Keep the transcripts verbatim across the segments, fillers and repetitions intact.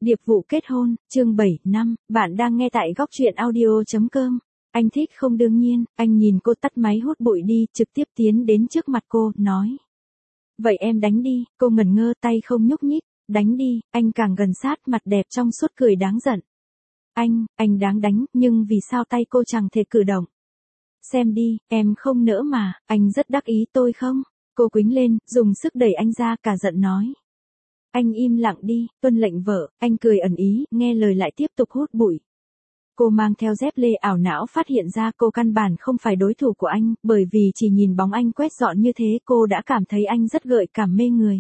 Điệp vụ kết hôn, chương bảy năm, bạn đang nghe tại góc truyện audio chấm com. Anh thích không? Đương nhiên. Anh nhìn cô tắt máy hút bụi đi, trực tiếp tiến đến trước mặt cô, nói. Vậy em đánh đi. Cô ngẩn ngơ, tay không nhúc nhích. Đánh đi. Anh càng gần sát, mặt đẹp trong suốt cười đáng giận. Anh, anh đáng đánh, nhưng vì sao tay cô chẳng thể cử động? Xem đi, em không nỡ mà. Anh rất đắc ý tôi không? Cô quýnh lên, dùng sức đẩy anh ra, cả giận nói. Anh im lặng đi, tuân lệnh vợ. Anh cười ẩn ý, nghe lời lại tiếp tục hút bụi. Cô mang theo dép lê, ảo não phát hiện ra cô căn bản không phải đối thủ của anh, bởi vì chỉ nhìn bóng anh quét dọn như thế cô đã cảm thấy anh rất gợi cảm mê người.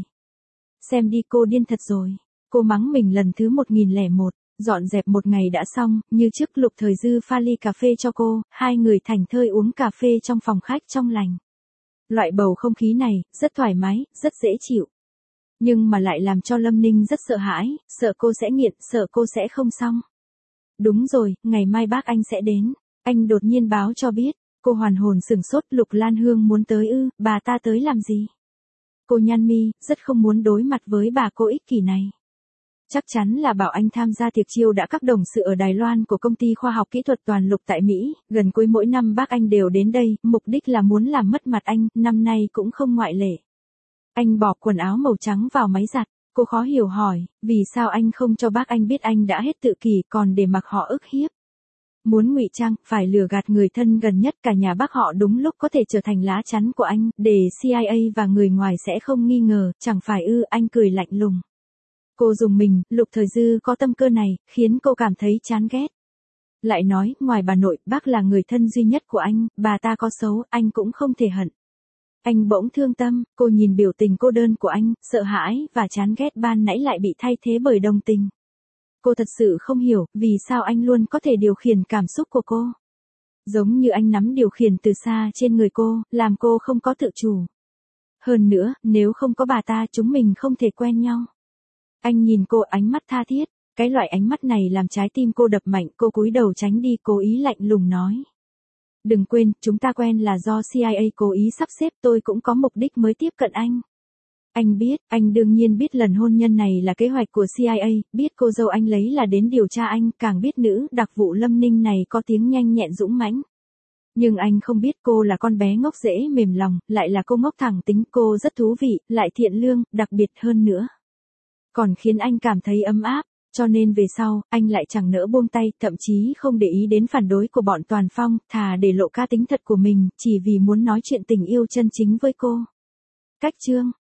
Xem đi, cô điên thật rồi. Cô mắng mình lần thứ một nghìn lẻ một, dọn dẹp một ngày đã xong, như trước Lục Thời Dư pha ly cà phê cho cô, hai người thảnh thơi uống cà phê trong phòng khách trong lành. Loại bầu không khí này, rất thoải mái, rất dễ chịu. Nhưng mà lại làm cho Lâm Ninh rất sợ hãi, sợ cô sẽ nghiện, sợ cô sẽ không xong. Đúng rồi, ngày mai bác anh sẽ đến. Anh đột nhiên báo cho biết. Cô hoàn hồn sửng sốt. Lục Lan Hương muốn tới ư? Bà ta tới làm gì? Cô nhăn mi, rất không muốn đối mặt với bà cô ích kỷ này. Chắc chắn là bảo anh tham gia tiệc chiêu đãi các đồng sự ở Đài Loan của công ty khoa học kỹ thuật Toàn Lục tại Mỹ. Gần cuối mỗi năm bác anh đều đến đây, mục đích là muốn làm mất mặt anh, năm nay cũng không ngoại lệ. Anh bỏ quần áo màu trắng vào máy giặt. Cô khó hiểu hỏi, vì sao anh không cho bác anh biết anh đã hết tự kỷ còn để mặc họ ức hiếp? Muốn ngụy trang, phải lừa gạt người thân gần nhất cả nhà bác họ đúng lúc có thể trở thành lá chắn của anh, để xê i a và người ngoài sẽ không nghi ngờ, chẳng phải ư? Anh cười lạnh lùng. Cô dùng mình, Lục Thời Dư có tâm cơ này, khiến cô cảm thấy chán ghét. Lại nói, ngoài bà nội, bác là người thân duy nhất của anh, bà ta có xấu, anh cũng không thể hận. Anh bỗng thương tâm, cô nhìn biểu tình cô đơn của anh, sợ hãi và chán ghét ban nãy lại bị thay thế bởi đồng tình. Cô thật sự không hiểu, vì sao anh luôn có thể điều khiển cảm xúc của cô. Giống như anh nắm điều khiển từ xa trên người cô, làm cô không có tự chủ. Hơn nữa, nếu không có bà ta chúng mình không thể quen nhau. Anh nhìn cô ánh mắt tha thiết, cái loại ánh mắt này làm trái tim cô đập mạnh, cô cúi đầu tránh đi, cố ý lạnh lùng nói. Đừng quên, chúng ta quen là do xê i a cố ý sắp xếp, tôi cũng có mục đích mới tiếp cận anh. Anh biết, anh đương nhiên biết lần hôn nhân này là kế hoạch của xê i a, biết cô dâu anh lấy là đến điều tra anh, càng biết nữ đặc vụ Lâm Ninh này có tiếng nhanh nhẹn dũng mãnh. Nhưng anh không biết cô là con bé ngốc dễ mềm lòng, lại là cô ngốc thẳng tính, cô rất thú vị, lại thiện lương, đặc biệt hơn nữa. Còn khiến anh cảm thấy ấm áp. Cho nên về sau, anh lại chẳng nỡ buông tay, thậm chí không để ý đến phản đối của bọn Toàn Phong, thà để lộ cá tính thật của mình, chỉ vì muốn nói chuyện tình yêu chân chính với cô. Cách chương